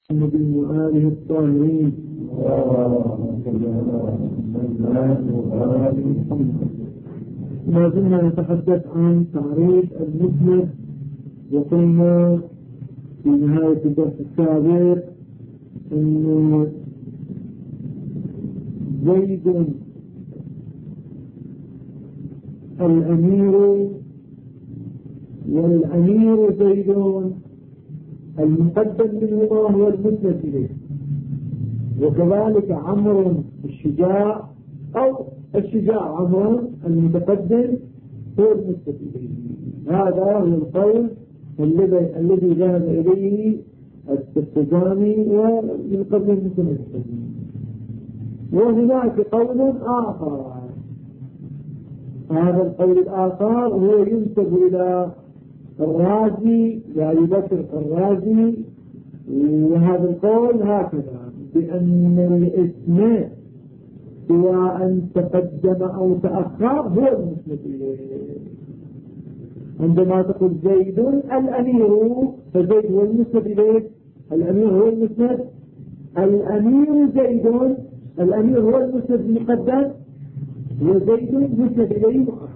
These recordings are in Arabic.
محمد وآله الطاهرين. ما زلنا نتحدث عن تعريف المسند، وقلنا في نهاية الدرس السابق أن زيد الأمير والأمير زيد المقدم منهما هو المسند إليه، وكذلك عمرو الشجاع أو الشجاع عمرو المتقدم هو المسند إليه. هذا هو القول الذي ذهب إليه التستجاني ومن قبل المسند. وهناك قول آخر، هذا القول الآخر هو ينسب إلى الرازي لأبي بكر الرازي، وهذا القول هكذا بأن الاسم سواء تقدم أو تأخر هو المسند إليه. عندما تقول زيد الأمير فزيد هو المسند إليه، الأمير هو المسند، الأمير زيد الأمير هو المسند المقدم وزيد مسند إليه مؤخر.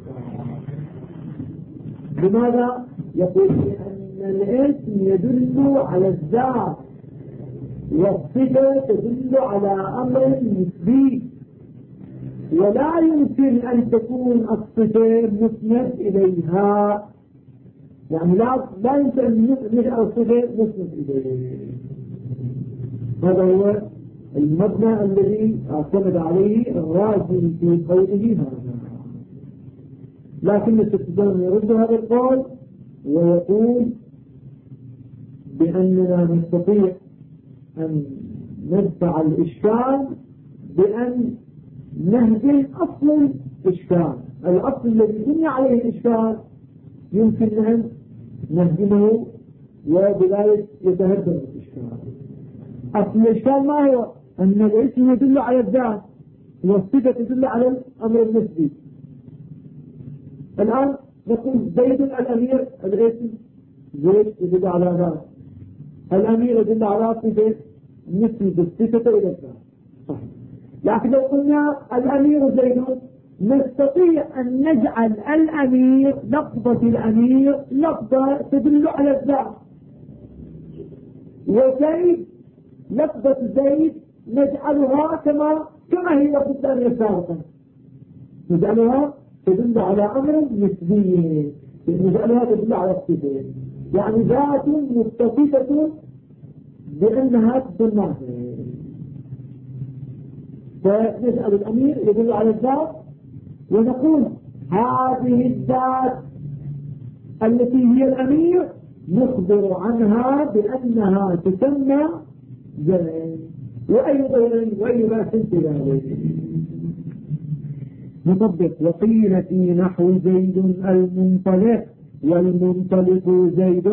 لماذا؟ يقول أن الاسم يدل على الذات والصفة تدل على أمر نسبي، ولا يمكن أن تكون الصفة مسند إليها، يعني لا يمكن أن نجعل الصفة مسند إليه. هذا هو المبنى الذي اعتمد عليه الرازي في قوله هذا. لكن الاستدلال يرد هذا القول ويقول بأننا نستطيع أن ندفع الإشكال بأن نهدم أصل الإشكال. الأصل الذي بني عليه الإشكال يمكن أن نهدمه وبذلك يتهدم الإشكال. أصل الإشكال ما هو؟ أن الاسم يدل على الذات والصفة تدل على الأمر النسبي. الآن نقول زيد الأمير، الاسم زيد يدل على ذات، الأمير يدل على صفة نسبة الصفة إلى الذات، صحيح. لكن لو قلنا الأمير زيد نستطيع أن نجعل الأمير لفظة الأمير لفظة تدل على الذات، وزيد لفظة زيد نجعلها كما هي لفظة الأمير سابقا، نجعلها تدل على أمر نسبي، نجعلها تدل على الصفة، يعني ذات متصفة بأنها تدل. فنجعل الأمير يدل على الذات ونقول هذه الذات التي هي الأمير نخبر عنها بأنها تسمى زيد، وأي باس في ذلك. نطبق وقيل في نحو زيد المنطلق والمنطلق زيد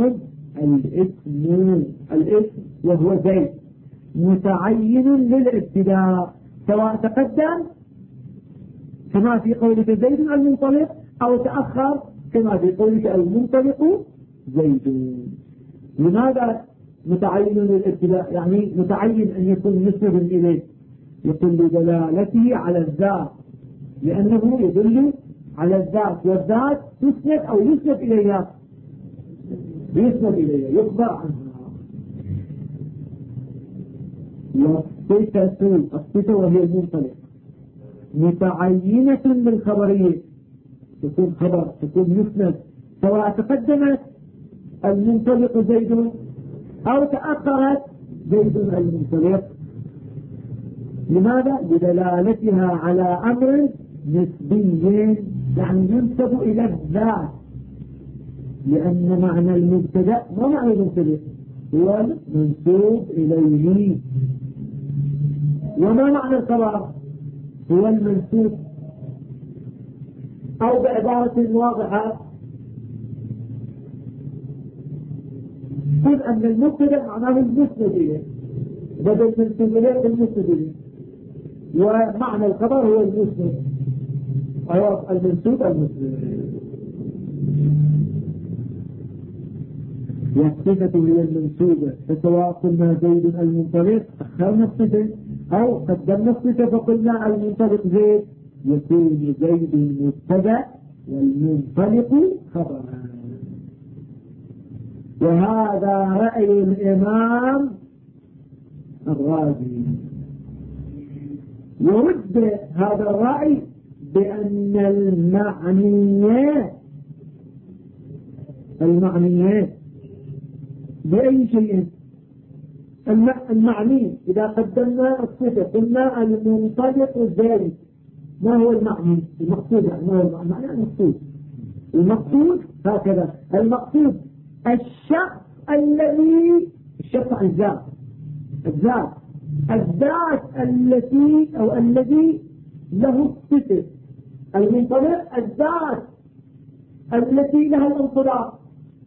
الاسم وهو زيد متعين للابتداء سواء تقدم كما في قولك زيد المنطلق أو تأخر كما في قولك المنطلق زيد. لماذا متعين للابتداء؟ يعني متعين أن يكون مسند إليه، يقول لدلالته على الذات، لأنه يدل على الذات، والذات تسند أو يسند إليها، يسند إليها يخبر عنها. الصفة وهي المنطلق متعينة بالخبرية، تكون خبر تكون يسند سواء تقدمت المنطلق زيد أو تأخرت زيد المنطلق. لماذا؟ لدلالتها على أمر نسبي، يعني ينسب إلى الذات، لأن معنى المبتدأ ما معنى المبتدأ؟ هو المنسوب إليه. وما معنى الخبر؟ هو المنسوب. أو بعبارة واضحة قل أن المبتدأ معناه المسند إليه بدل منسوب إليه المسند إليه، ومعنى الخبر هو المسند المنسوب المسند. والصفة هي المنسوبة، فسواء قلنا زيد المنطلق أخرنا الصفة أو قدمنا الصفة فقلنا المنطلق زيد، يكون زيد مبتدأ والمنطلق خبرا. وهذا رأي الإمام الرازي. يرد هذا الرأي بأن المعنيات بأي شيء المعني إذا قدمنا الصفة قلنا المنطلق الزائد. ما هو المعني؟ المقصود ما هو المعنى؟ المقصود هكذا. المقصود الشخص الذي الشخص عن الذات التي أو الذي له الصفة. المنطلق الذات التي لها الانطلاق،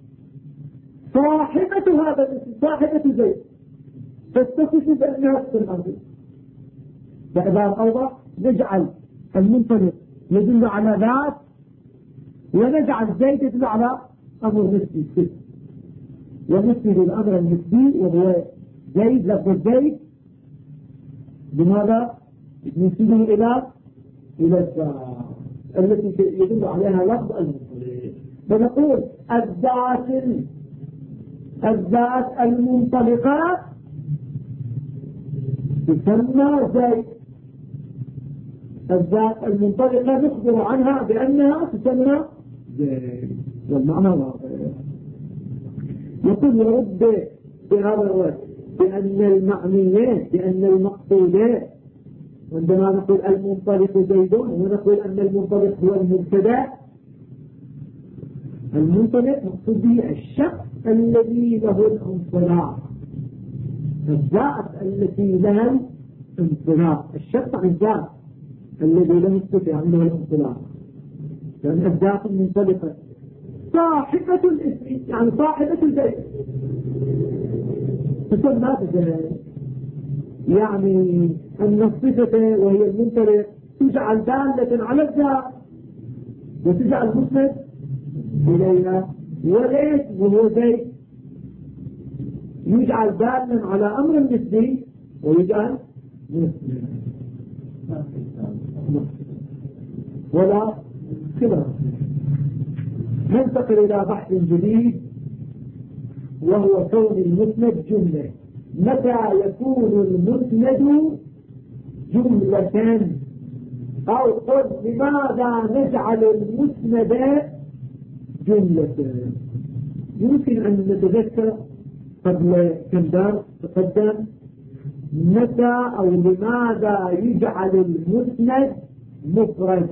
صاحبة هذا الاسم، صاحبة زيد تتصف بأنها الصفة. بإعبار أوضح نجعل المنطلق يدل على ذات ونجعل زيد يدل على أمر نسبي، ونسبي للأمر النسبي وهو زيد. لفظ زيد بماذا نسبه إلى الذات التي يدل عليها لفظ المنطلق. فنقول الذات المنطلقة تسمى زيد. الذات المنطلقة نخبر عنها بأنها تسمى زيد، والمعنى واضح. يقول يرد بهذا الوجه بأن المعنيات بأن المقصودات، عندما نقول المنطلق زيد ونقول أن المنطلق هو المبتدأ، المنطلق مقصود به الشخص الذي له الانطلاق، الذات التي لها الانطلاق، الشخص عن الذات الذي لم يستطيع عنده الانطلاق. لأن الذات المنطلقة صاحبة الاسم، يعني صاحبة البيت تسمى بذلك. يعني أن الصفة وهي المنطلق تجعل دالة على الذات وتجعل مسند إليها، وليس وهو زيد يجعل دالا على أمر نسبي ويجعل مسند ولا خلاف. ننتقل إلى بحث جديد وهو كون المسند جملة. متى يكون المسند جملة؟ أو قل لماذا نجعل المسند جملة؟ يمكن أن نتذكر قبل كم درس تقدم متى أو لماذا يجعل المسند مفرد.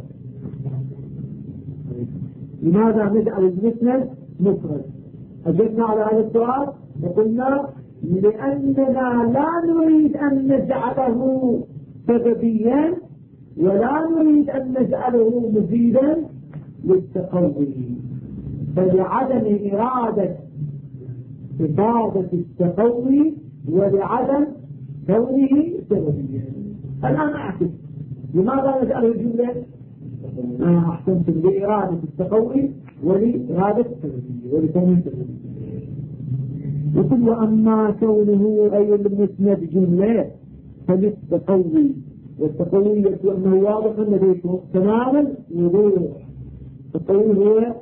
لماذا نجعل المسند مفرد؟ أجبنا على هذا السؤال وقلنا لأننا لا نريد أن نجعله سببيا ولا نريد أن نجعله مزيدا للتقوي، فلعدم إرادة إفادة التقوي ولعدم كونه سببيا. الآن أعكس لماذا نجعله جملة؟ أحسنتم، لإرادة التقوي ولإرادة السببية ولكونه سببية. يقول وأما كونه أي المسند جملة فللتقوي، والتقوي يقول أنه واضح لديكم تماما وضوح. التقوي هو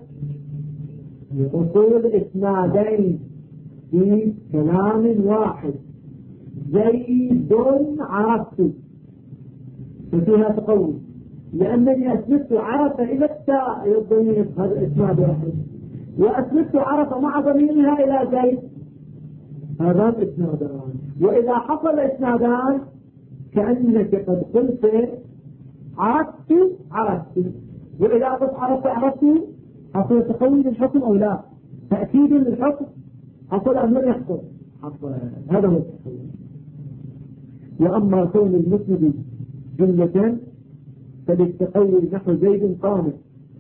وصول إسنادين في كلام واحد، زيد عرفت، ففيها تقوي لأنني أثبت عرف إلى التاء إلى الضمير، هذا إسناد واحد، وأثبت عرف مع ضميرها إلى زيد، هذان إسنادان. وإذا حصل إسنادان كأنك قد قلت عرفت، وإذا قلت عرفت حصل تقوي للحكم أو لا، تأكيد للحكم حصل أم لم يحصل؟ حصل. هذا هو التقوي. وأما كون المسند جملة فللتقوي نحو زيد قامت،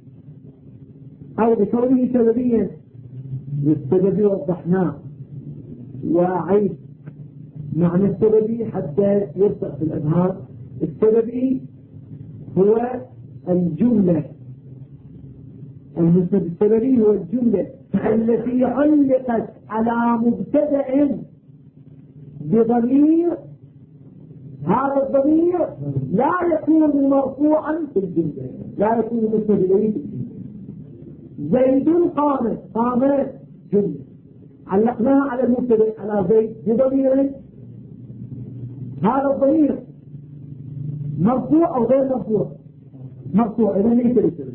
أو بكونه سببيا للسبب وضحناه وعيد معنى السببي حتى يرفع في الأذهان. السببي هو الجملة، المسند السببي هو الجملة التي علقت على مبتدأ بضمير، هذا الضمير لا يكون مرفوعا في الجملة، لا يكون مسند إليه في الجملة. زيد قامت جملة علقناها على المبتدأ على زيد بضمير، هذا الضمير مرفوع أو غير مرفوع؟ مرفوع، إذا ليس بسبب.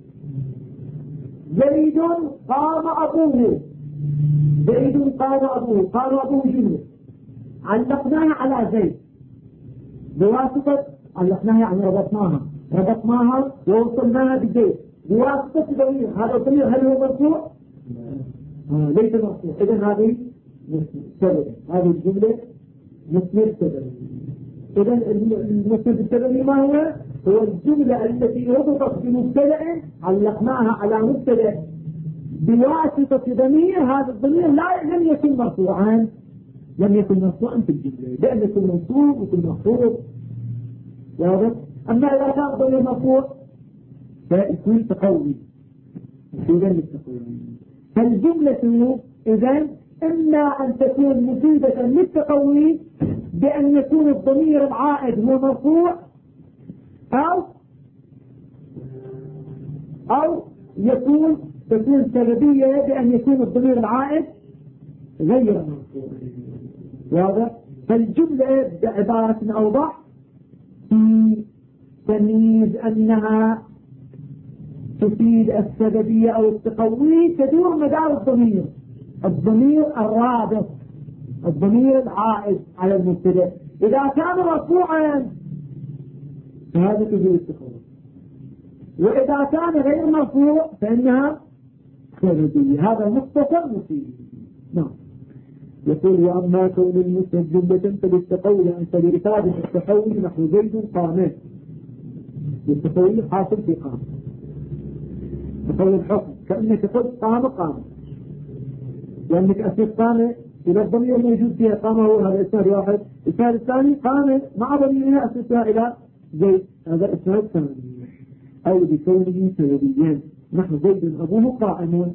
زيد قام أبوه، قام أبوه جملة علقناها على زيد بواسطة، علقناها يعني ربطناها ووصلناها بزيد بواسطة ضمير. هذا الضمير هل هو مرفوع؟ ليس مرفوع، إذن هذه سبب، هذه الجملة مسند سبب. إذن المسند السببي ما هو؟ هو الجملة التي ربطت بمبتدأ علقناها على مبتدأ بواسطة ضمير، هذا الضمير لم يكن مرفوعا في الجملة، لأن يكون منصوب ويكون مخفوض. واضح؟ أما إذا كان ضمير مرفوع فيكون تقوي، فالجملة إذن إما أن تكون مفيدة للتقوي بأن يكون الضمير العائد هو مرفوع، أو تكون سببية بأن يكون الضمير العائد غير مرفوع. واضح؟ فالجملة بعبارة أوضح في تمييز أنها تفيد السببية أو التقوي تدور مدار الضمير الرابط، الضمير العائد على المبتدأ. إذا كان مرفوعا فهذا تفيد التقوي، وإذا كان غير مرفوع فإنها سببية. هذا مختصر مفيد. نعم. يقول وأما كون المسند جملة فللتقوي أنت لإفادة التقوي نحو زيد قامت، التقوي حاصل في قام، تقوي الحكم كأنك قلت قام، لأنك أسند قام إلى الضمير موجود فيها قام، هو هذا إسناد واحد. الإسناد الثاني قام مع ضميرها أسندها إلى زيد، هذا إسناد ثاني. أو بكونه سببيا نحو زيد أبوه قائم،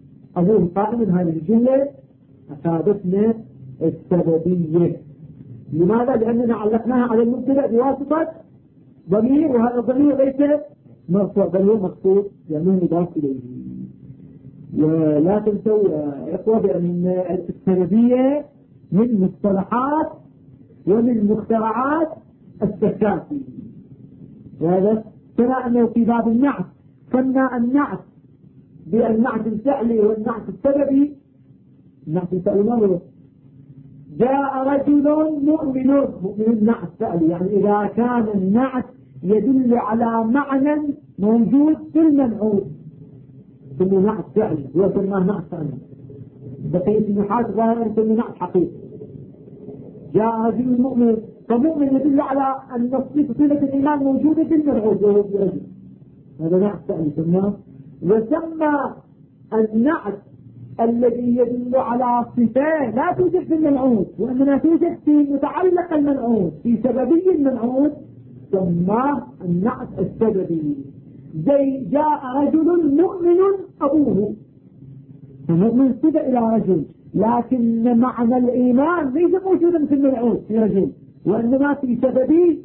هذه الجملة أفادتنا السببية. لماذا؟ لأننا علقناها على المبتدأ بواسطة ضمير، وهذا الضمير ليس مرفوع بل هو مقصود لأنه مضاف إليه. ولا تنسوا يا إخوة بأن السببية من مصطلحات ومن مخترعات السكاتي. وهذا كما أنه في باب النعت سمى النعت بالنعت الفعلي والنعت السببي. النعت الفعلي ما هو؟ جاء رجل مؤمن نعت فعلي، يعني إذا كان النعت يدل على معنى موجود في المنعوت ثم نعت فعلي، هو سماه نعت فعلي. بقية النحات ظاهر ثم نعت حقيقي. جاء رجل مؤمن، فمؤمن يدل على أن صفة الإيمان موجودة في المنعوت وهو في رجل، هذا نعت فعلي سماه. وسمى النعت الذي يدل على صفة لا توجد في المنعوت وإنما توجد في متعلق المنعوت في سببي المنعوت، سماه النعت السببي. زي جاء رجل مؤمن أبوه، فمؤمن صفة إلى رجل، لكن معنى الإيمان ليس موجودا في المنعوت في رجل وإنما في سببي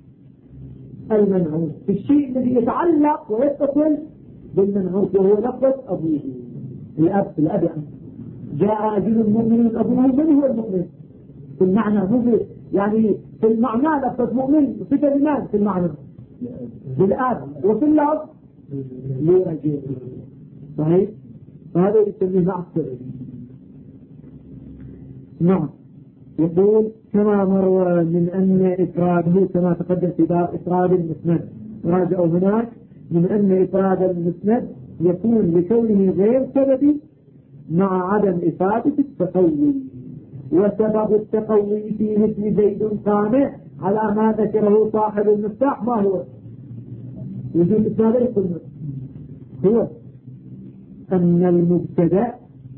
المنعوت، في الشيء الذي يتعلق ويتصل بالمنعوت وهو لفظ أبوه، الأب يعني. جاء رجل مؤمن أبوه، من هو المؤمن في المعنى؟ مؤمن يعني في المعنى لفظ مؤمن صفة لمن في المعنى؟ بالأب، وفي اللفظ لرجل. صحيح؟ فهذا يسميه نعت سببي. نعم. يقول كما مر من أن إفراده كما تقدم في باب إفراد المسند، راجعوا هناك من أن إفراد المسند يكون لكونه غير سببي مع عدم إفادة التقوي. وسبب التقوي في مثل زيد قام على ما ذكره صاحب المفتاح ما هو؟ وجود إسنادين قلنا هو أن المبتدأ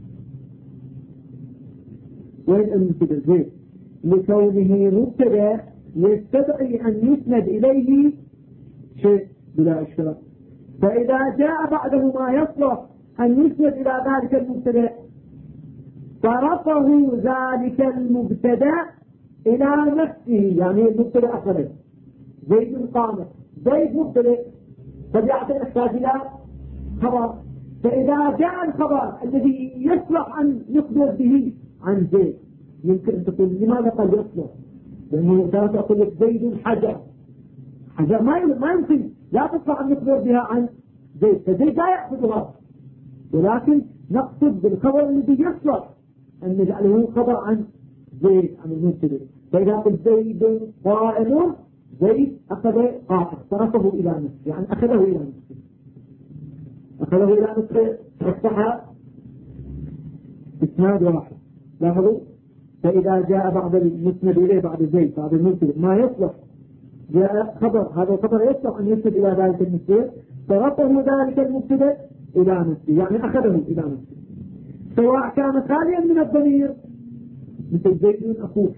وين المبتدأ زيد لكونه مبتدأ يستدعي أن يسند إليه شيء بلا إشكال، فإذا جاء بعده ما يصلح أن يسند إلى ذلك المبتدأ صرفه ذلك المبتدا إلى نفسه، يعني المبتدا أخذه زيد قام، زيد مبتدا فبيعطي يحتاج إلى خبر، فإذا جاء الخبر الذي يصلح أن يخبر به عن زيد يمكن أن تقول لماذا قال يصلح؟ لأنه تقول لك زيد حجر، حجر ما يمكن لا تصلح أن يخبر بها عن زيد، فزيد لا يأخذها، ولكن نقصد بالخبر الذي يصلح أن نجعله خبر عن زيد عن المبتدا. فإذا قلت زيد قائم، زيد أخذ قائم صرفه إلى نفسه، يعني أخذه إلى نفسه، أخذه إلى نفسه أصبح إسناد واحد. لاحظوا، فإذا جاء بعد المسند إليه بعد زيد بعد المبتدا ما يصلح جاء خبر، هذا الخبر يصلح أن يسند إلى ذلك المبتدا، صرفه ذلك المبتدا إلى نفسه، يعني أخذه إلى نفسه، سواء كان خاليا من الضمير مثل زيد أخوك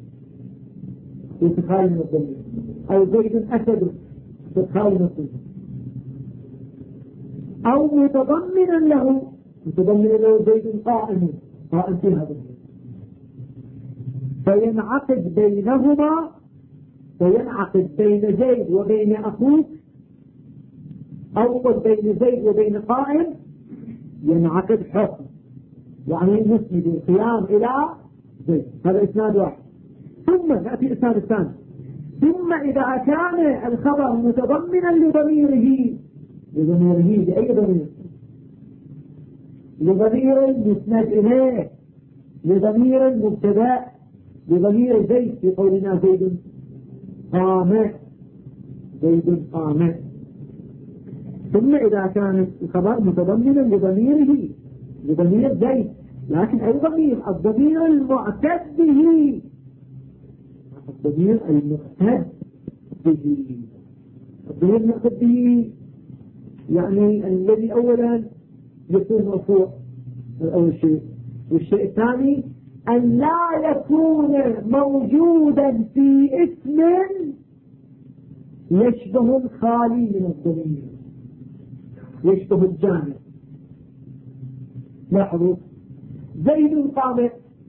خالي من الضمير، أو زيد أسد خالي من الضمير، أو متضمنا له زيد قائم في هذا الضمير، فينعقد بينهما، فينعقد بين زيد وبين أخوك، أو بين زيد وبين قائم ينعقد حكم، يعني نسند القيام إلى زيد. هذا إسناد واحد. ثم نأتي الإسناد الثاني، ثم إذا كان الخبر متضمنا لضميره لأي ضمير؟ لضمير المسند إليه، لضمير المبتدا، لضمير زيد في قولنا زيد قام، زيد قام. ثم إذا كان الخبر متضمنا لضميره لضمير زيد، لكن أي ضمير؟ الضمير المعتد به، الضمير المعتد به، الضمير المعتد به يعني الذي أولا يكون مرفوع أول شيء، والشيء الثاني أن لا يكون موجودا في اسم يشبه الخالي من الضمير، يشبه الجامع. لاحظوا، زيد قام،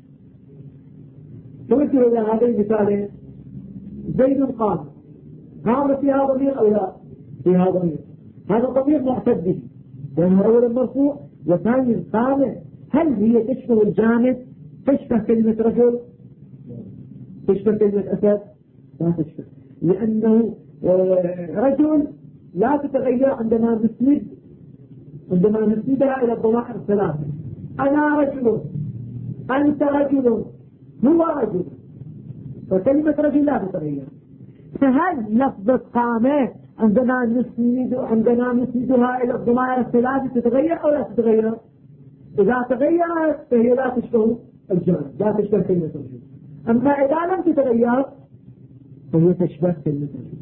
تمثل إلى هذين المثالين، زيد قام، قام فيها ضمير أو لا؟ فيها ضمير، هذا الضمير معتد به لأنه أولا مرفوع، وثانيا قام. هل هي تشبه الجامد؟ تشبه كلمة رجل؟ تشبه كلمة أسد؟ لا تشبه، لأنه رجل لا تتغير عندما نسندها إلى الضمائر الثلاثة، أنا رجل، أنت رجل، هو رجل، فكلمة رجل لا تتغير. فهل لفظة قامة عندما نسندها إلى الضمائر الثلاثة تتغير أو لا تتغير؟ إذا تغيرت فهي لا تشبه الجامد، لا تشبه كلمة رجل. أما إذا لم تتغير فهي تشبه كلمة رجل.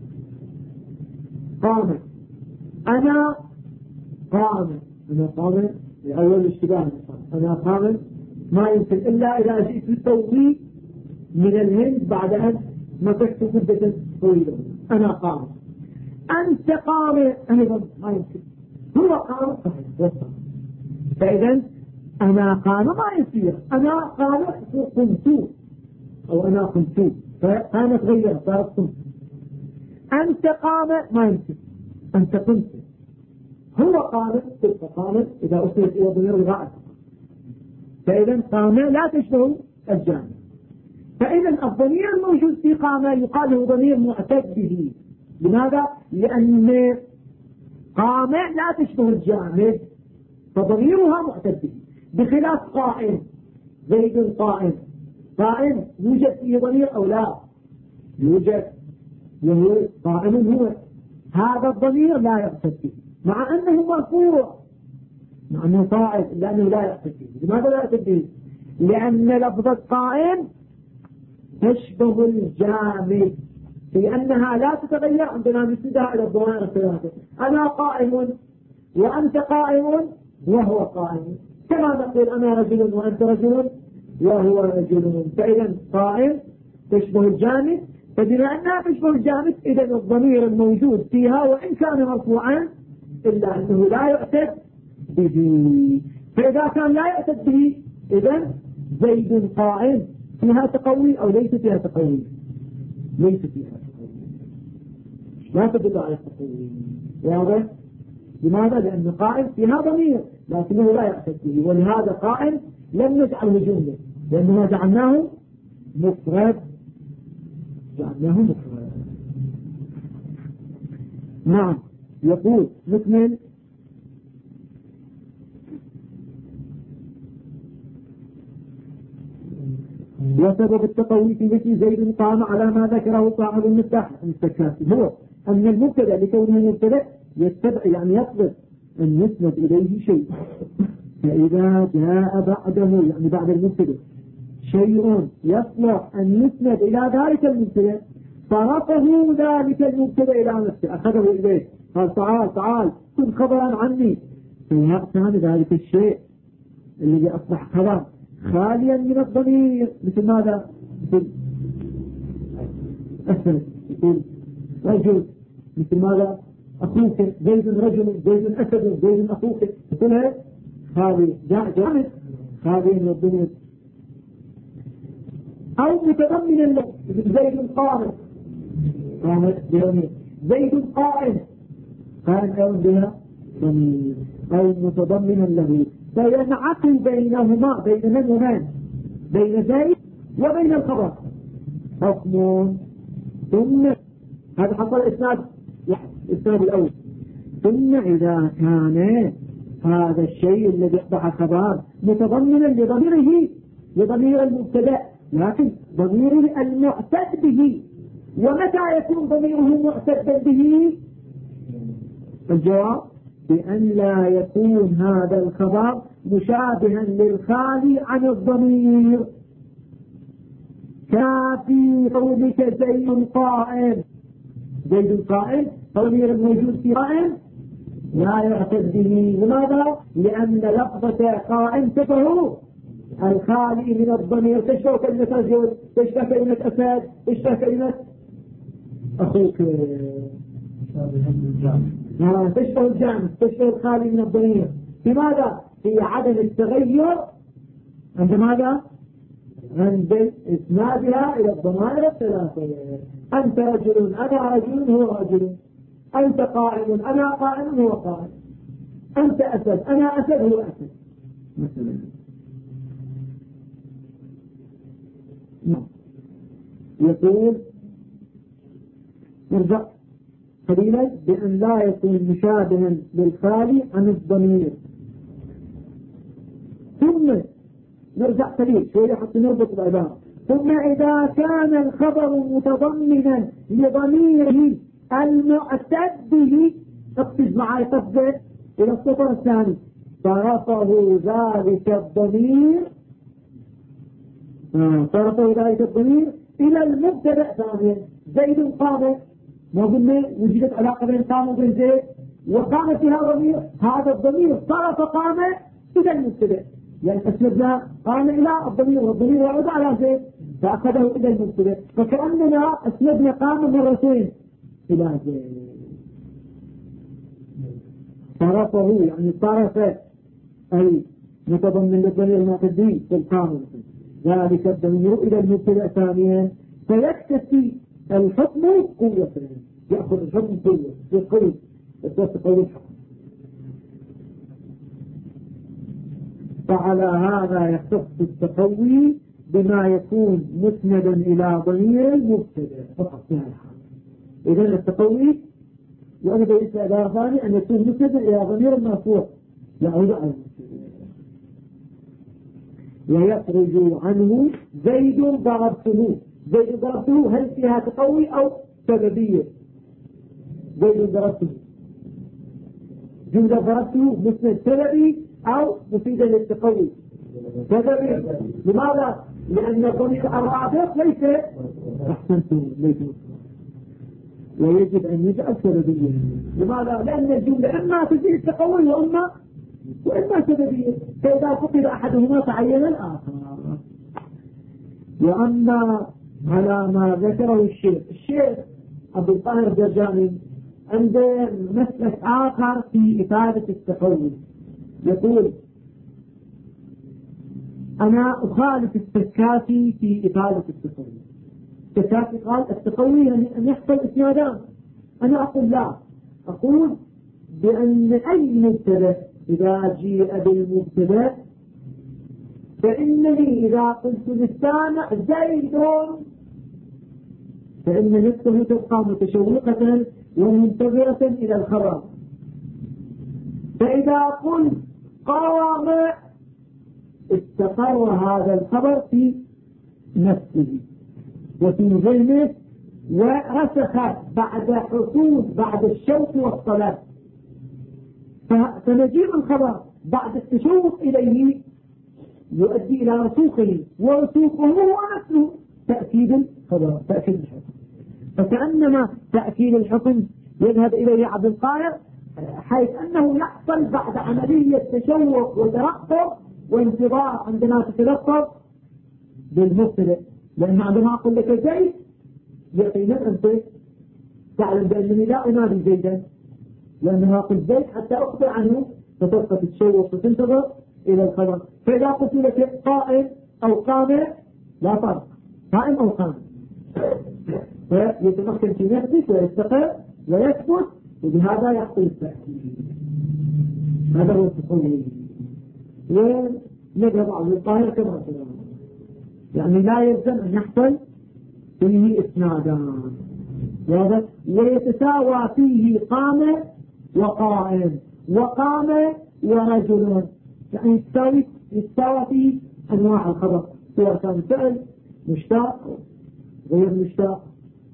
قام، أنا قام، أنا قام لأول الاشتباه، أنا قام ما يمكن إلا إذا جئت للتوضيح من الهند بعد أن مكثت مدة طويلة. أنا قام، أنت قام أيضا ما يمكن، هو قام صحيح. فإذا أنا قام ما يصير، أنا قام قمت، أو أنا قمت، فأنا تغير صارت قمت. أنت قام ما يمكن، أنت قمت، هو قام تبقى قام إذا أصلت إلى ضمير الغائب. فإذا قام لا تشبه الجامع. فإذا الضمير الموجود في قام يقال له ضمير معتد به. لماذا؟ لأن قام لا تشبه الجامد فضميرها معتد به، بخلاف قائم. زيد قائم، قائم يوجد فيه ضمير أو لا؟ يوجد، يقول قائم هو، هذا الضمير لا يعتد به مع أنه مرفوع، مع أنه قائم، لأنه لا يعتد به. لماذا لا يعتد به؟ لأن لفظة قائم تشبه الجامد في أنها لا تتغير عندما نسندها إلى الضمائر الثلاثة. أنا قائم وأنت قائم وهو قائم، كما نقول أنا رجل وأنت رجل وهو رجل. فإذا قائم تشبه الجامد، فبما أنها تشبه الجامد إذا الضمير الموجود فيها وإن كان مرفوعا إلا أنه لا يعتد به. فإذا كان لا يعتد به إذن زيد قائم فيها تقوي أو ليس فيها تقوي؟ ليس فيها تقوي، لا تدل على التقوي. واضح؟ لماذا؟ لأن قائم فيها ضمير لكنه لا يعتد به، ولهذا قائم لم نجعله جملة لأننا جعلناه مفرد. نعم. يقول نكمل. وسبب التقوي في مثل زيد قام على ما ذكره صاحب المفتاح هو أن المبتدأ لكونه مبتدأ يتبع يعني يطلب أن يسند إليه شيء، فإذا جاء بعده يعني بعد المبتدأ شيء يصلح أن يسند إلى ذلك المبتدأ صرفه ذلك المبتدأ إلى نفسه، أخذه إليه قال تعال كن خبرا عني، فيأتان ذلك الشيء الذي أصبح خبر خاليا من الضمير. مثل ماذا؟ مثل أسد، مثل رجل، مثل ماذا؟ أخوك زيد رجل، زيد أسد، زيد أخوك، مثلها خالي جامد خالي من الضمير. أو متضمنا له زيد قائم زيد قائم أو بها ضمير أو متضمنا له، فينعقد بينهما بين من ومن؟ بين زيد وبين الخبر حكم. ثم هذا حصل إسناد الأول. ثم إذا كان هذا الشيء الذي أصبح خبر متضمنا لضميره لضمير المبتدأ لكن ضمير المعتد به، ومتى يكون ضميره معتدا به؟ الجواب بأن لا يكون هذا الخبر مشابها للخالي عن الضمير، كافي قولك زيد قائم، زيد قائم ضمير الموجود في قائم لا يعتد به. لماذا؟ لأن لفظة قائم تشبه الخالي من الضمير، تشبه كلمة رجل، تشبه كلمة أسد، تشبه كلمة أخوك، تشبه الجامع، تشبه الخالي من الضمير. لماذا؟ في عدم التغير عند ماذا؟ عند إسنادها إلى الضمائر الثلاثة. أنت رجل أنا رجل هو رجل، أنت قائم أنا قائم هو قائم، أنت أسد أنا أسد هو أسد مثلا. يقول نرجع قليلا بأن لا يكون مشابها للخالي عن الضمير. ثم نرجع قليل شوية حتى نربط العبارة. ثم إذا كان الخبر متضمنا لضميره المعتد به، اقصد معي قصده إلى السطر الثاني، صرفه ذلك الضمير إلى المبتدأ ثانيا. زيد قام، ما قلنا وجدت علاقة بين قام وبين زيد وقام فيها ضمير، هذا الضمير صرف قام إلى المبتدأ، يعني أسندنا قام إلى الضمير والضمير يعود على زيد فأخذه إلى المبتدأ، فكأننا أسندنا قام مرتين إلى زيد. صرفه يعني صرف أي متضمن للضمير المعتدي في القام ذلك الضمير إلى المبتدأ ثانيا، فيكتفي الحكم قوة، يأخذ الحكم قوة يقوي الحكم. فعلى هذا يختص التقوي بما يكون مسندا إلى ضمير المبتدأ فقط في الحال. إذن التقوي وأنا بيت عبارة ثانية أن يكون مسندا إلى ضمير المرفوع يعود على المبتدأ. ويخرج عنه زيد ضربته، زيد ضربته هل فيها تقوي أو سببية؟ زيد ضربته جملة ضربته مسند سببي أو مفيدة للتقوي؟ سببي. لماذا؟ لأن الضمير الرابط ليس أحسنته ليس، ويجب أن يجعل سببية. لماذا؟ لأن الجملة إما تفيد التقوي وإما سببية، فإذا فقد أحدهما تعين الآخر. وأما على ما ذكره الشيخ عبد القاهر الجرجاني عنده مسلك آخر في إفادة التقوي، يقول أنا أخالف التكافي في إفادة التقوي. التكافي قال التقوي أن يحصل إسنادان، أنا أقول لا، أقول بأن أي مبتدأ إذا جيء بالمبتدأ فإنني إذا قلت للسامع زيد فإن نفسه تبقى متشوقة ومنتظرة إلى الخبر. فإذا قلت قام استقر هذا الخبر في نفسه وفي ذهنه ورسخ بعد حصول بعد الشوق والصلاة. فمجيء الخبر بعد التشوق إليه يؤدي إلى رسوخه، ورسوخه هو نفسه تأكيد الخبر، تأكيد الحكم. فكأنما تأكيد الحكم يذهب إليه عبد القاهر حيث أنه يحصل بعد عملية تشوق وترقب وانتظار عندما تتلفظ بالمبتدأ. لأن عندما أقول لك زيد يقينا أنت تعلم بأنني لا أنادي زيدا، لأنما أقول زيد حتى أخبر عنه فتبقى تتشوق وتنتظر إلى الخبر. فإذا قلت لك قائم أو قام لا فرق، قائم أو قام، فيتمكن في نفسك ويستقر ويثبت، وبهذا يحصل التأكيد. هذا هو التقوي. ونذهب عبد القاهر كما قلنا، يعني لا يلزم أن يحصل فيه إسنادان، ويتساوى فيه قام وقائم وقام ورجل، يعني يتساوى فيه أنواع الخبر سواء كان فعل مشتاق غير مشتاق.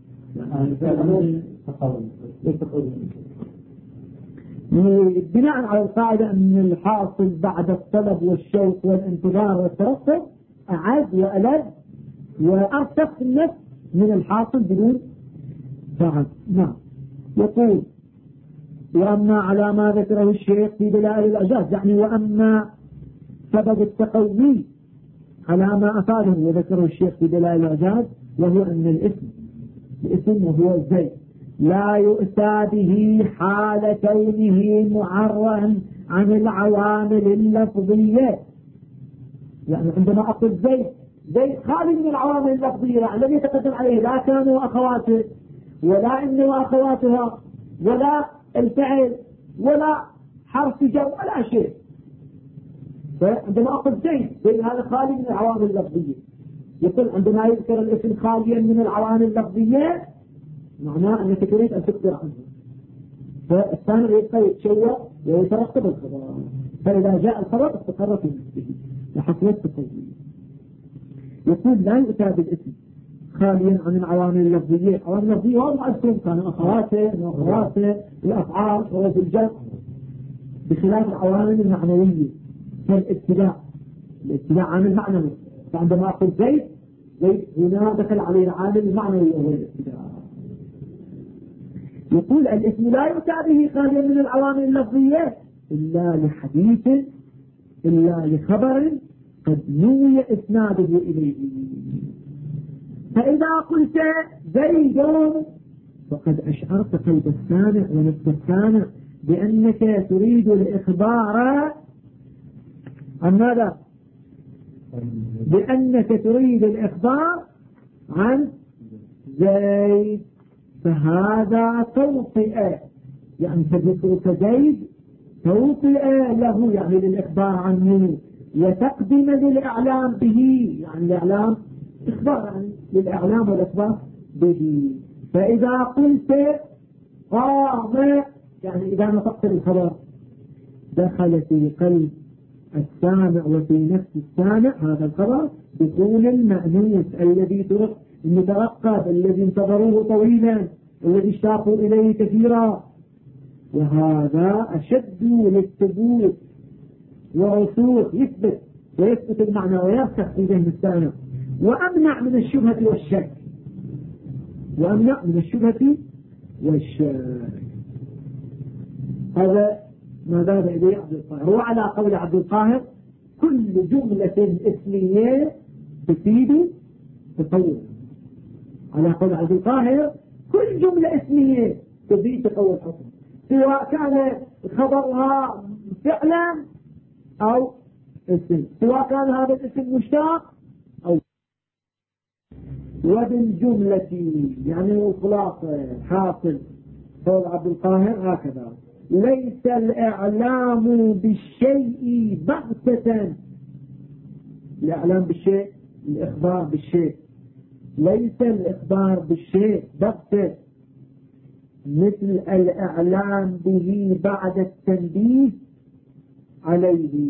بناء على القاعدة أن الحاصل بعد الطلب والشوق والانتظار والترقب أعز وألذ وأرتق في النفس من الحاصل بدون تعب. نعم. يقول وأما على ما ذكره الشيخ في دلائل الإعجاز، يعني وأما سبب التقوي على ما أفاده وذكره الشيخ في دلائل الإعجاز، وهو أن الاسم وهو زيد لا يؤتى به حال كونه معرا عن العوامل اللفظية. يعني عندما أقول زيد خالي من العوامل اللفظية، يعني لم يتقدم عليه لا كان وأخواته ولا إن وأخواتها ولا الفعل ولا حرف جر ولا شيء. فعندما أقول زيد هذا خالي من العوامل اللفظية. يقول عندما يذكر الاسم خاليا من العوامل اللفظية معناه أنك تريد أن تخبر عنه، فالثاني يبقى يتشوق ويترقب الخبر، فإذا جاء الخبر استقر في نفسه لحصلت التقويم. يقول لا يؤتى بالاسم خاليا عن العوامل اللفظية. العوامل اللفظية هو معلوم كان أخواته وأخواته الأفعال وفي الجر، بخلاف العوامل المعنوية كالابتداء. الابتداء عامل معنوي، فعندما أقول زيد هنا دخل عليه العامل المعنوي وهو الابتداء. يقول الاسم لا يؤتى به خاليا من العوامل اللفظية إلا لحديث إلا لخبر قد نوي إسناده إليه. فإذا قلت زيد فقد أشعرت قلب السامع ونفس السامع بأنك تريد الإخبار عن ماذا؟ بأنك تريد الإخبار عن زيد، فهذا توطئ، يعني تذكرك زيد توطئ له يعني للإخبار عنه، وتقدم للإعلام به يعني الإعلام إخبار يعني للإعلام والإخبار به. فإذا قلت قام يعني إذا نطقت الخبر دخل في قلب السامع وفي نفس السامع هذا الخبر دخول المأنوس الذي المترقب الذي انتظروه طويلا الذي اشتاقوا إليه كثيرا، وهذا أشد للثبوت ورسوخ، يثبت ويثبت المعنى ويرسخ في ذهن السامع، وأمنع من الشبهة والشك، وأمنع من الشبهة والشك. هذا ما ذهب إليه عبد القاهر. وعلى قول عبد القاهر كل جملة اسمية تفيد تطور. على قول عبد القاهر كل جملة اسمية تفيد تطور الحكم، سواء كان خبرها فعلا أو اسم، سواء كان هذا الاسم مشتق أو. وبالجملة يعني الخلاصة حاصل قول عبد القاهر هكذا: ليس الإعلام بالشيء بغتة. الإعلام بالشيء الإخبار بالشيء، ليس الإخبار بالشيء بغتة مثل الإعلام به بعد التنبيه عليه.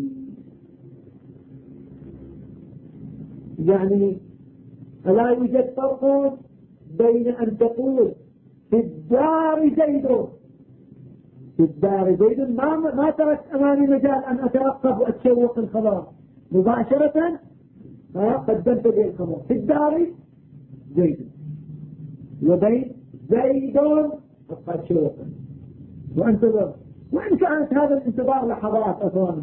يعني لا يوجد فرق بين أن تقول في الدار زيد، في الدار زيد ما ترك أمامي مجال أن أترقب وأتشوق الخبر، مباشرة قدمت لي الخبر في الدار زيد، وبين زيد أبقى أتشوقا وأنتظر، وإن كانت هذا الانتظار لحظات أثواني.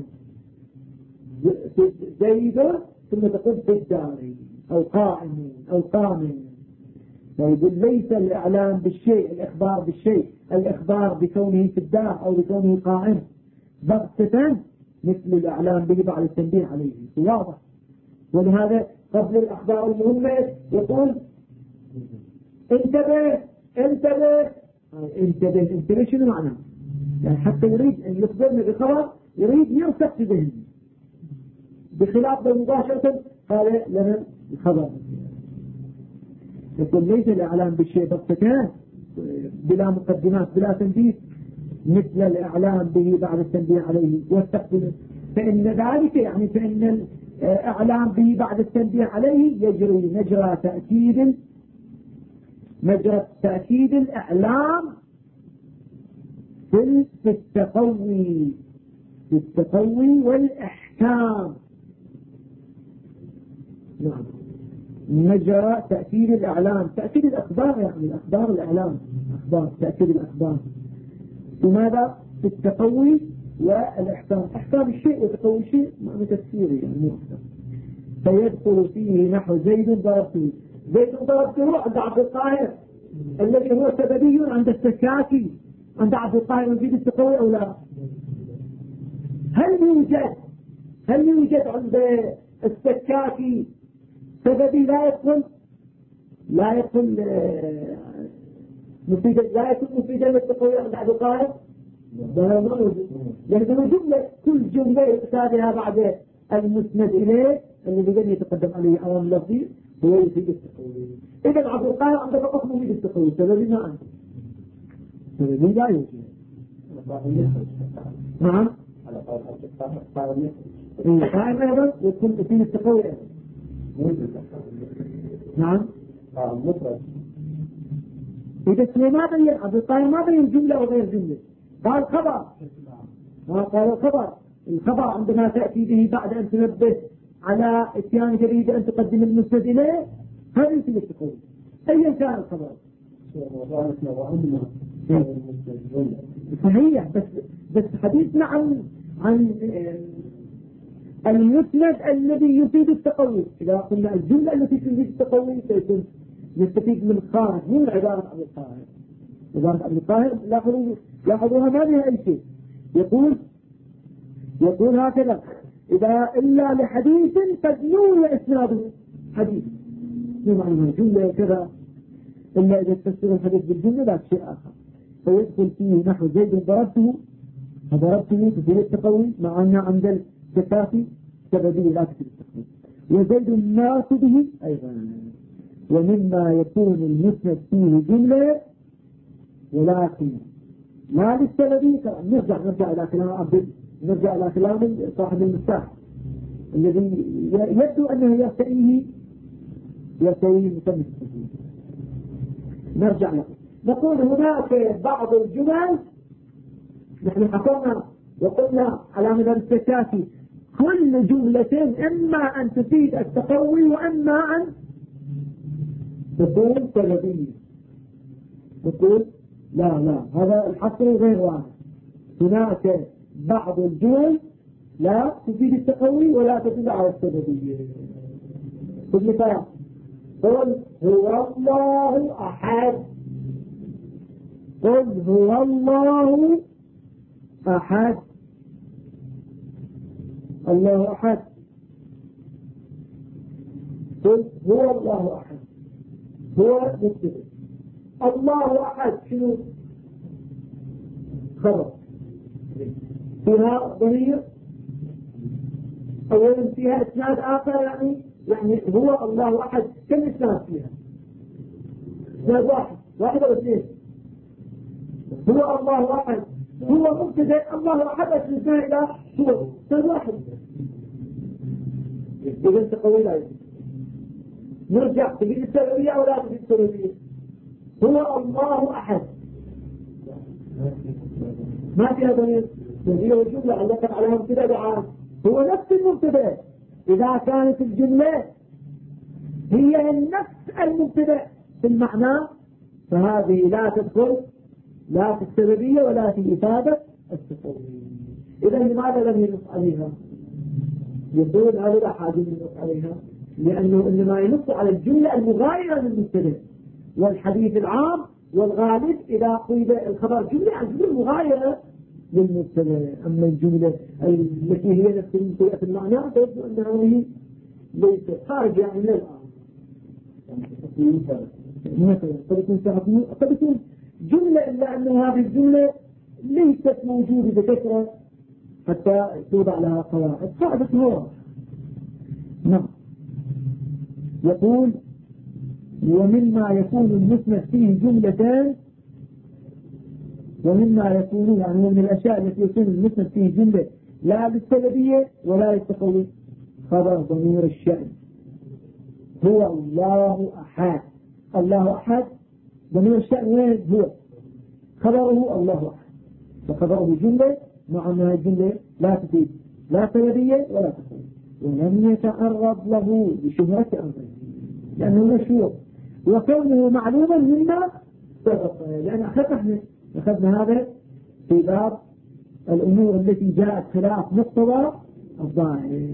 زيد ثم تقول في الدار أو قائم أو قام. فيقول ليس الإعلام بالشيء الإخبار بالشيء، الإخبار بكونه في الدار أو بكونه قائم بغتة مثل الإعلام به بعد التنبيه عليه، واضح. ولهذا قبل الأخبار المهمة يقول انتبه انتبه انتبه. انتبه شنو معناه؟ يعني حتى يريد أن يخبرنا بخبر يريد يرسخ في ذهنه، بخلاف مباشرة قال لنا الخبر. يقول ليس الإعلام بالشيء بغتة بلا مقدمات بلا تنبيه مثل الإعلام به بعد التنبيه عليه والتقديم، فإن ذلك يعني فإن الإعلام به بعد التنبيه عليه يجري مجرى تأكيد الإعلام في التقوي والإحكام. نعم، مجرى تأكيد الإعلام، تأكيد الأخبار، يعني الأخبار الإعلام أخبار، تأكيد الأخبار. لماذا؟ في التقوي والإحكام، إحكام الشيء وتقوي الشيء معنى تفسيري يعني مؤخر. فيدخل فيه نحو زيد ضربته. زيد ضربته عند عبد القاهر الذي هو سببي عند السكاكي، عند عبد القاهر يزيد التقوي أو لا؟ هل يوجد عند السكاكي سببي لا يكون مفيدا للتقوي عند عبد القاهر؟ لأنه جملة، كل جملة يتابعها بعد المسند إليه الذي يتقدم عليه أمام اللفظي هو يفيد التقوي. إذا عبد القاهر عنده فقط مفيد التقوي، سببي ما عنده، سببي لا يوجد. نعم، قائم أيضا يكون يفيد التقوي أيضا. نعم، إذا اسمه ما بين عبد القاهر ما بين جملة وغير جملة، قال خبر، ما قال الخبر عندما تأتي به بعد أن تنبه على اتيان جديد أن تقدم المسند إليه هذا يمكن التقوي أيا كان الخبر. صحيح، بس حديثنا عن المسند الذي يفيد التقوي. إذا قلنا الجملة التي تفيد التقوي سيكون يستفيد من خارج من عبارة عبد القاهر. عبارة عبد القاهر لاحظوها ما بها أي شيء. يقول هكذا: إذا إلا لحديث قد نوي إسناده حديث، بمعنى جملة كذا، إلا إذا تفسر الحديث بالجملة لا شيء آخر. فيدخل فيه نحو زيد ضربته تفيد التقوي، مع أن عند الكتافي سببي لا تفيد التقوي. وزيد الناس به أيضا. ومما يكون المسند فيه جملة ولكن ما للسببي. نرجع إلى كلام صاحب المفتاح الذي يبدو أنه يرتئيه مسمى التسليم. نرجع له نقول هناك بعض الجمل نحن حكمنا وقلنا على مدى التكافي كل جملة إما أن تفيد التقوي وإما أن تكون سببية. نقول لا هذا الحصر غير واحد. هناك بعض الجمل لا تفيد التقوي ولا تدل على السببية. مثال: قل هو الله أحد. قل هو الله أحد. الله أحد قل هو الله أحد هو مبتدأ. الله أحد شنو خبر فيها ضمير أولا فيها إسناد آخر يعني هو الله أحد كم إسناد فيها؟ إسناد واحد أو اثنين. هو الله أحد هو مبتدأ الله أحد أسناد إلى هو إسناد واحد. إذا أنت قوي لا يجب نرجع تجد السببية أو لا تجد السببية. هو الله أحد ما فيها ضمير هي الجملة علقت على مبتدأ بعام هو نفس المبتدأ. إذا كانت الجملة هي نفس المبتدأ في المعنى فهذه لا تدخل لا في السببية ولا في إفادة التفويض. إذا لماذا لم ينص عليها؟ يقول هذا لا حاجة ينص عليها لأنه إنما ينص على الجملة المغايرة للمبتدأ. والحديث العام والغالب إذا قيل الخبر جملة عن جملة مغايرة للمبتدأ. أما الجملة التي هي نفس المبتدأ في المعنى تبدو أنها هي ليست خارج يعني من الآن. مثلا قد يكون جملة إلا أن هذه الجملة ليست موجودة بكثرة حتى توضع لها قواعد قاعدة هو. نعم. يقول ومما يكون المسند فيه جملتان ومما يكون يعني من الأشياء التي يكون المسند فيه جملة لا للسببية ولا للتقوي خبر ضمير الشأن هو الله أحد. الله أحد ضمير الشأن وين هو خبره الله أحد وخبره جملة مع أنها الجملة لا تفيد لا سببية ولا تقوي ولم يتعرض له بشبهة أمره لأنه مشهور وكونه معلوما مما سبق. لأن أخذنا هذا في باب الأمور التي جاءت خلاف مقتضى الظاهر.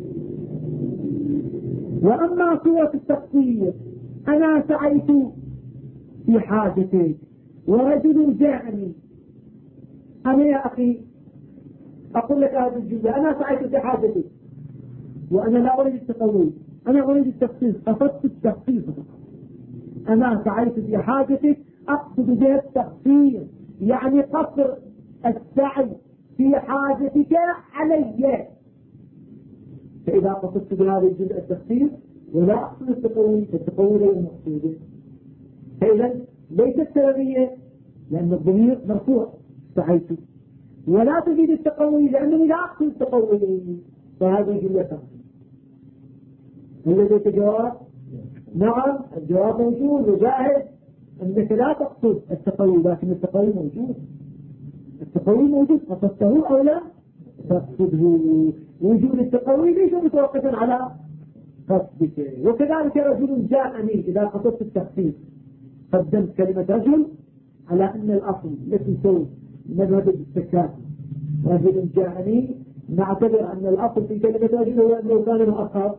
وأما صورة التقصير أنا سعيت في حاجتي ورجل جاءني. أنا يا أخي أقول لك هذه الجملة أنا سعيت في حاجتي وأنا لا أريد التقوي أنا أريد التخصيص أخذت التخصيص. أنا سعيت في حاجتك أقصد بها التخصيص يعني قصر السعي في حاجتك علي. فإذا قصدت بهذه الجزء التخصيص ولا أقصد التقوي فالتقوي غير مقصود. فإذا ليست سببية لأن الضمير مرفوع سعيت ولا تفيد التقوي لأنني لا أقصد التقوي فهذه جملة تخصيص. هل لديك جواب؟ نعم الجواب موجود وجاهز أنك لا تقصد التقوي لكن التقوي موجود. التقوي موجود قصدته أو لا تقصده. وجود التقوي ليس متوقفا على قصدك. وكذلك رجل جاءني إذا قصدت التخصيص قدمت كلمة رجل على أن الأصل التي تسوي مذهب التكافؤ رجل جاءني نعتبر أن الأصل في كلمة رجل هو أنه كان مؤخر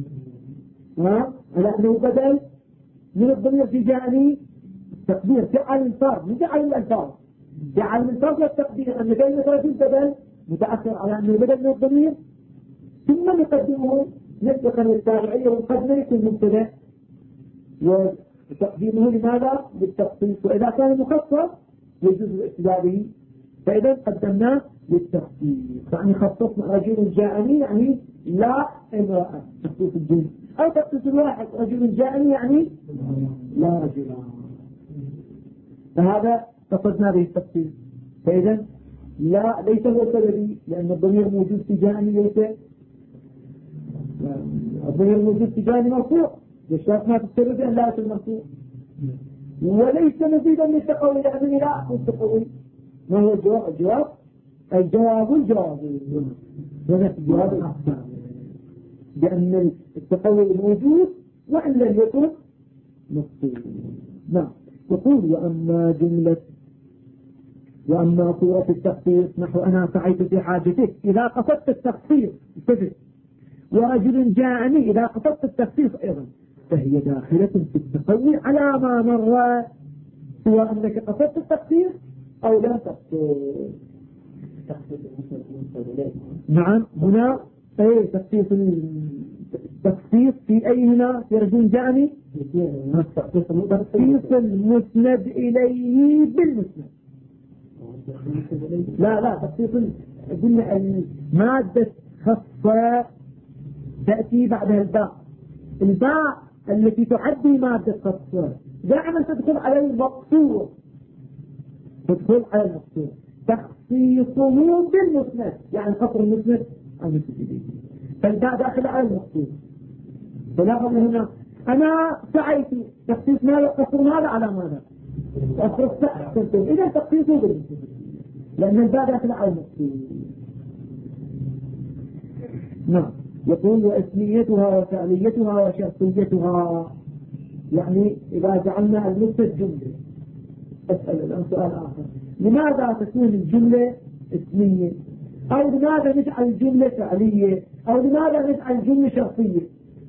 على أنه بدل من الضمير في جاءني التقدير جعل الفرد من جعل الألفاظ جعل الفرد والتقدير أن كلمة رجل بدل متأثر على أنه بدل من الضمير ثم نقدمه نسبة للتابعية والقدمة يكون مبتدأ وتقديمه لماذا؟ للتخصيص. وإذا كان مخصص يجوز الاقتداء به فإذا قدمناه للتخصيص. يعني خصصنا رجل جاءني يعني لا امرأة تخصيص الجنس أو تخصيص الواحد رجل جاءني يعني لا رجلان فهذا قصدنا به التخصيص. فإذا لا ليس هو سببي لأن الضمير موجود في جاءني ليس الضمير موجود في جاءني مرفوع يشترطنا في السبب أن لا يكون مرفوع وليس مزيدا للتقوي لأنني لا أقول تقوي. ما هو الجواب؟ الجواب ونفس الجواب الأحسن لأن التقوي موجود وإن لم يكن مقصود. نعم. يقول وأما صورة التخصيص نحو أنا سعيت في حاجتك إذا قصدت التخصيص ورجل جاءني إذا قصدت التخصيص أيضا فهي داخلة في التقوي على ما مر سواء أنك قصدت التخصيص أو لم تقصد. نعم هنا تخصيص تخصيص في أي هنا في رجل جاني تخصيص المسند إليه بالمسند. لا تخصيص قلنا المادة خاصة تأتي بعدها الباء التي تعدي مادة خاصة دائما تدخل على المقصور تخصيصه بالمسند يعني خطر المسند عن المسند إليه فالباء داخل على المقصور. فلاحظ هنا أنا سعيت تخصيص ماذا قصر ماذا على ماذا إذا تخصيصه بالمسند لأن الباء داخل على المقصور. نعم. يقول واسميتها وفعليتها وشرطيتها يعني إذا جعلنا المسند جملة أسأل الآن سؤال آخر لماذا تكون الجملة اسمية أو لماذا نجعل الجملة فعلية أو لماذا نجعل الجملة شرطية؟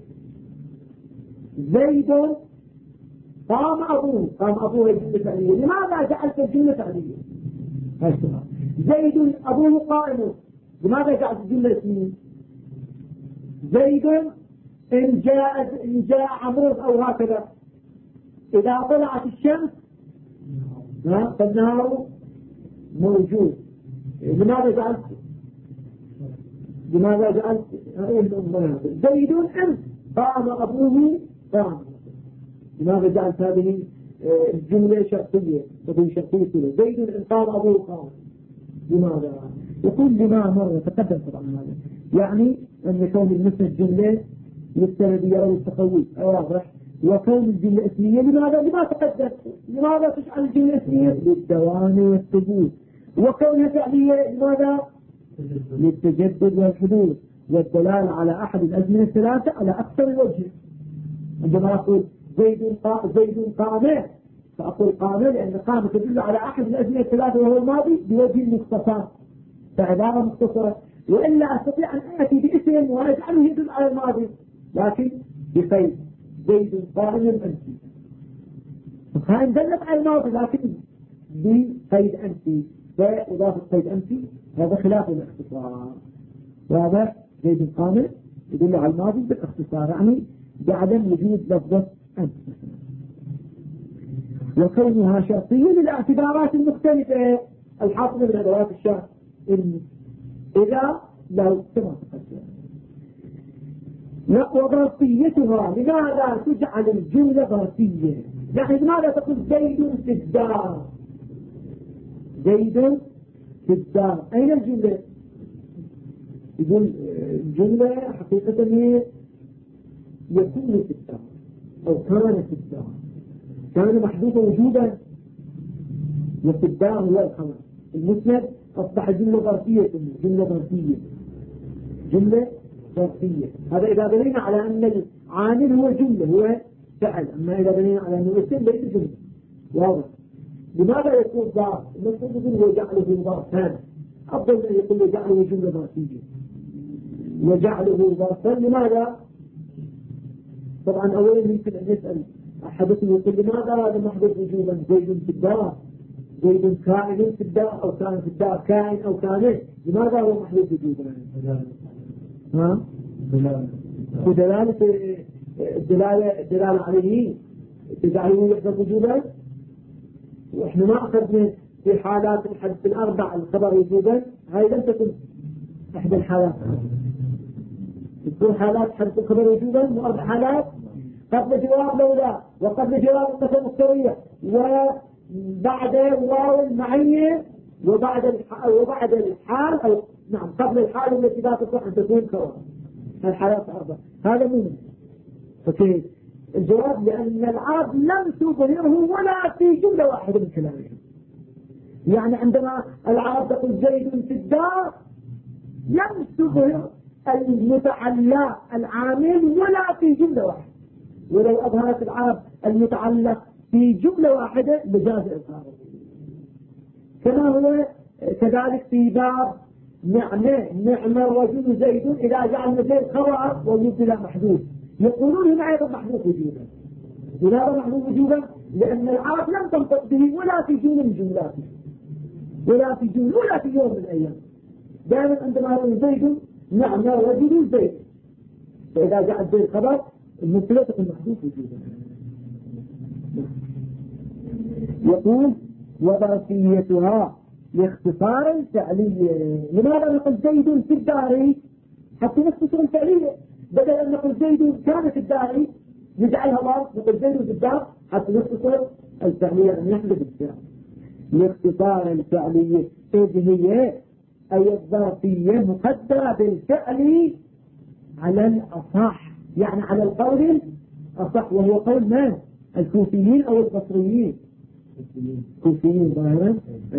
زيد قام أبوه الجملة فعلية لماذا جعلت الجملة فعلية؟ هاي السؤال. زيد أبوه قائم لماذا جعلت الجملة اسمية؟ زيد إن جاء عمرو أو هكذا إذا طلعت الشمس فالنهار موجود. لماذا جعلت زيد إن قام أبوه قام لماذا جعلت هذه الجملة شرطية تكون شرطية زيد إن قام أبوه قام لماذا؟ يقول لما مرة تقدم طبعا هذا يعني أن كون المسند جملة يستند أو التقوي واضح وكون الجملة اسمية لماذا تقدم لماذا تجعل الجملة اسمية للدوام والثبوت وكونها فعلية لماذا للتجدد والحدوث والدلالة على أحد الأزمنة الثلاثة على أكثر الوجه. عندما أقول زيد قام فأقول قام لأن قام تدل على أحد الأزمنة الثلاثة وهو الماضي بوجه مختصر فعبارة مختصرة وإلا أستطيع أن أتي باسم وأجعله يدل على الماضي لكن بقيد زيد قائم أنت فهذا دلت على الماضي لكن بقيد أنت فإضافة قيد أنت هذا خلاف الاختصار. وهذا زيد قائم يدل على الماضي بالاختصار يعني بعدم وجود لفظة أنت وكونها شرطية للاعتبارات المختلفة الحاصلة من أدوات الشرط إذا لو كما تقدم. وظرفيتها لماذا تجعل الجملة ظرفية يعني لماذا تقول زيد في الدار أين الجملة؟ يقول الجملة حقيقة هي يكون في الدار أو كان في الدار كان محدوثا وجودا وفي الدار هو الخبر المسند أصبح جملة ظرفية جملة ظرفية. هذا إذا بنينا على أن العامل هو جملة هو فعل أما إذا بنينا على أنه اسم ليس جملة واضح. لماذا يكون ظرف؟ المفروض يقول وجعله ظرفان أفضل من يقول وجعله جملة ظرفية وجعله ظرفا لماذا؟ طبعا أولا يمكن أن يسأل أحدكم يقول لماذا هذا محدث وجوبا زيد في الدار زيد كائن في الدار أو كان في الدار كائن أو كائن لماذا هو محدث وجوبا؟ الدلالة عليه تجعله يحدث وجوبا وإحنا ما أخذنا في حالات الحدث الأربع الخبر وجوبا هاي لم تكن إحدى الحالات تكون حالات حدث الخبر وجوبا وأربع حالات قبل جواب لولا وقبل جواب النفس الصريح وبعد واو المعية وبعد الحال أو نعم قبل الحال التي لا تصح أن تكون خبر الحالات أربع هذا مهم. فكيف الجواب لأن العرب لم تظهره ولا في جملة واحدة من كلامهم يعني عندما العرب تقول زيد في الدار لم تظهر المتعلق العامل ولا في جملة واحدة ولو أظهرت العرب المتعلق في جملة واحدة بجاز إظهاره كما هو كذلك في باب نعمة الرجل زيد إذا جعلنا زيد خبر ويبدل محدود يقولون هنا أيضا محدود وجودا لماذا محدود وجودا؟ لأن العرب لم تنطق به ولا في جملة من جملاته ولا في يوم من الأيام دائما عندما يقول زيد نعمة الرجل زيد فإذا جاء الزيد خبر المبتدا تكون محذوف وجودا. يقول وظرفيتها لاختصار الفعلية. لماذا نقول زيد في الدار حتى نختصر الفعلية؟ بدل أن نقول زيد كان في الدار نجعلها ظرف، نقول زيد في الدار حتى نختصر الفعلية أن يحدث الفعل. لاختصار الفعلية إذ هي أي الظرفية مقدرة بالفعل على الأصح، يعني على القول الأصح، وهو قول من؟ الكوفيين أو البصريين؟ الكوفيين ظاهرا،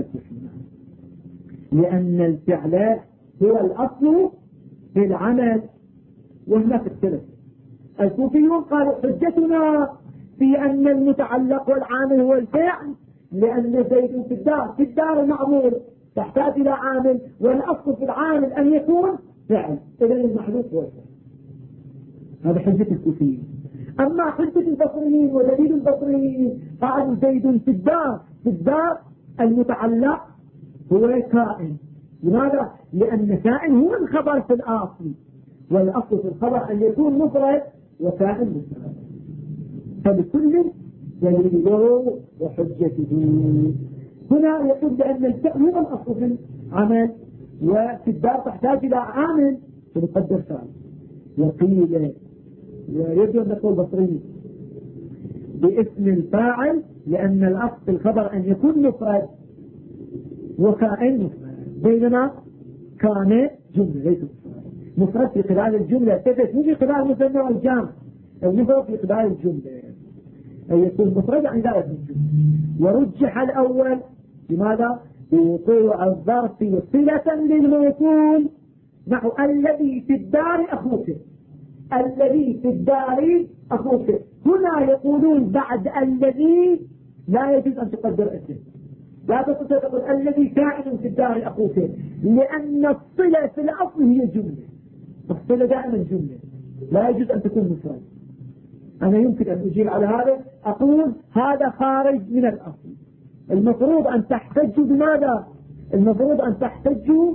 لأن الفعل هو الأصل في العمل. وهناك اختلف. الكوفيون قالوا حجتنا في أن المتعلق والعامل هو الفعل، لأن زيد في الدار معمول تحتاج إلى عامل، والأصل في العامل أن يكون فعل، إذن المحذوف هو الفعل. هذا حجة الكوفيين. أما حجة البصريين ودليل البصريين قالوا زيد في الدار المتعلق هو كائن. لماذا؟ لأن كائن هو الخبر في الأصل، والأصل في الخبر أن يكون مفرد وكائن مفرد. فبكل دليله وحجته. هنا يقول بأن الفعل هو الأصل في العمل، وفي الدار تحتاج إلى عامل فنقدر فعل. وقيل ويجب أن نقول بصري باسم الفاعل، لأن الأصل في الخبر أن يكون مفرد وكائن مفرد، بينما كان جملة ليس مفرد في خلال الجملة، تدرس مو في خلال المثنى والجمع، المفرد في خلال الجملة أي يكون مفرد عن ذلك الجملة. ورجح الأول لماذا؟ بوقوع الظرف صلة للموصول، نحو الذي في الدار أخوك، الذي في الدار أخوك. هنا يقولون بعد الذي لا يجوز أن تقدر اسم، لا تستطيع تقول الذي كائن في الدار أخوك، لأن الصلة في الأصل هي جملة، الصلة دائما جملة لا يجوز أن تكون مفرد. أنا يمكن أن أجيب على هذا، أقول هذا خارج من الأصل. المفروض أن تحتجوا بماذا؟ المفروض أن تحتجوا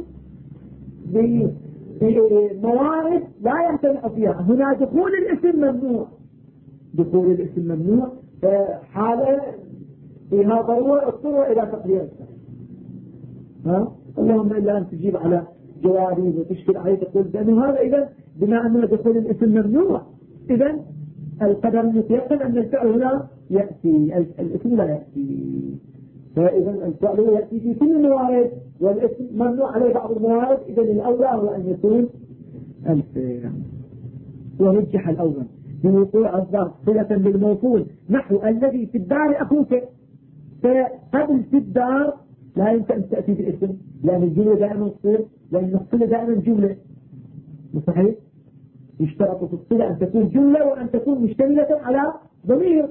بموارد لا يمتنع فيها. هنا دخول الاسم ممنوع، دخول الاسم ممنوع، حالة فيها ضرورة اضطر إلى تقدير السبب. اللهم إلا أن تجيب على جوابي وتشكل عليه تقول بأنه هذا إذن بما أن دخول الاسم ممنوع، إذن القدر المتيقن أن الفعل هنا يأتي، الاسم لا يأتي. فإذا الفعل يأتي في كل الموارد والاسم ممنوع عليه بعض الموارد، إذن الأولى هو أن يكون الفعل. ورجح الأول بوقوع الظرف صلة بالموصول، نحو الذي في الدار أخوك. فقبل في الدار لا يمكن أن تأتي بالاسم، لأن الجملة دائما تصير، لأن الصلة دائما جملة. صحيح؟ يشترط في الصلة أن تكون جملة وأن تكون مشتملة على ضمير،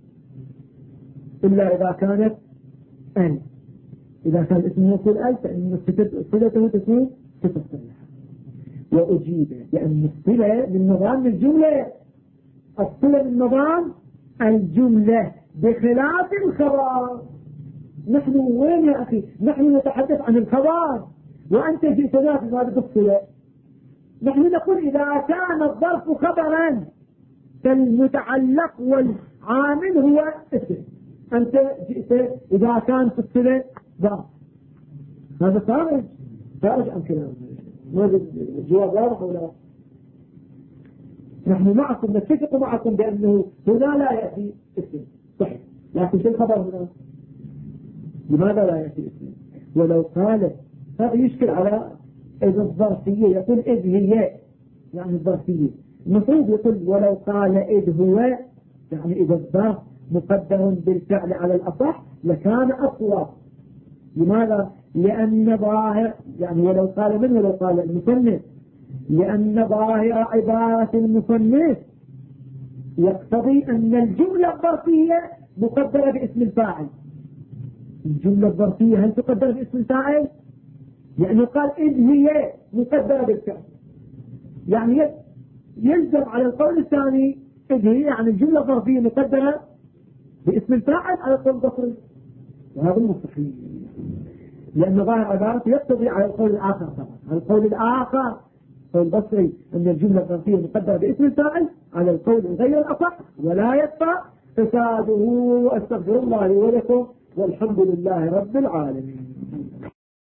إلا إذا كانت أن. إذا كان اسم موصول أل فإن صلته تكون صفة صريحة. وأجيب لأن الصلة من نظام الجملة، الصلة من نظام الجملة بخلاف الخبر. نحن وين يا أخي؟ نحن نتحدث عن الخبر وأنت جئتنا في هذه الصلة. نحن نقول إذا كان الظرف خبرا فالمتعلق والعامل هو اسم، أنت جئت إذا كان في الصلة ظرف، هذا خارج عن كلام. هذا الجواب واضح ولا؟ نحن معكم نتفق معكم بأنه هنا لا يأتي اسم صحيح، لكن في الخبر هنا لماذا لا يأتي اسم؟ ولو قال هذا يشكل على إذا الظرفية، يقول إذ هي يعني الظرفية، المفروض يقول ولو قال إذ هو، يعني إذا الظرف مقدر بالفعل على الأصح لكان أقوى. لماذا؟ لأن ظاهر، يعني ولو قال من ولو قال المصنف، لأن ظاهر عبارة المصنف يقتضي أن الجملة الظرفية مقدرة باسم الفاعل. الجملة الظرفية هل تقدر باسم الفاعل؟ يعني قال إذ هي مقدرة بالفعل، يعني يلزم على القول الثاني إذ هي يعني الجملة الظرفية مقدرة باسم الفاعل على القول البصري، وهذا مستحيل، لأن ظاهر عبارته يقتضي على القول الآخر طبعا. على القول الآخر فالبصري أن الجملة الظرفية مقدرة باسم الفاعل على القول غير الأصح ولا يدفع فساده. وأستغفر الله لي ولكم والحمد لله رب العالمين.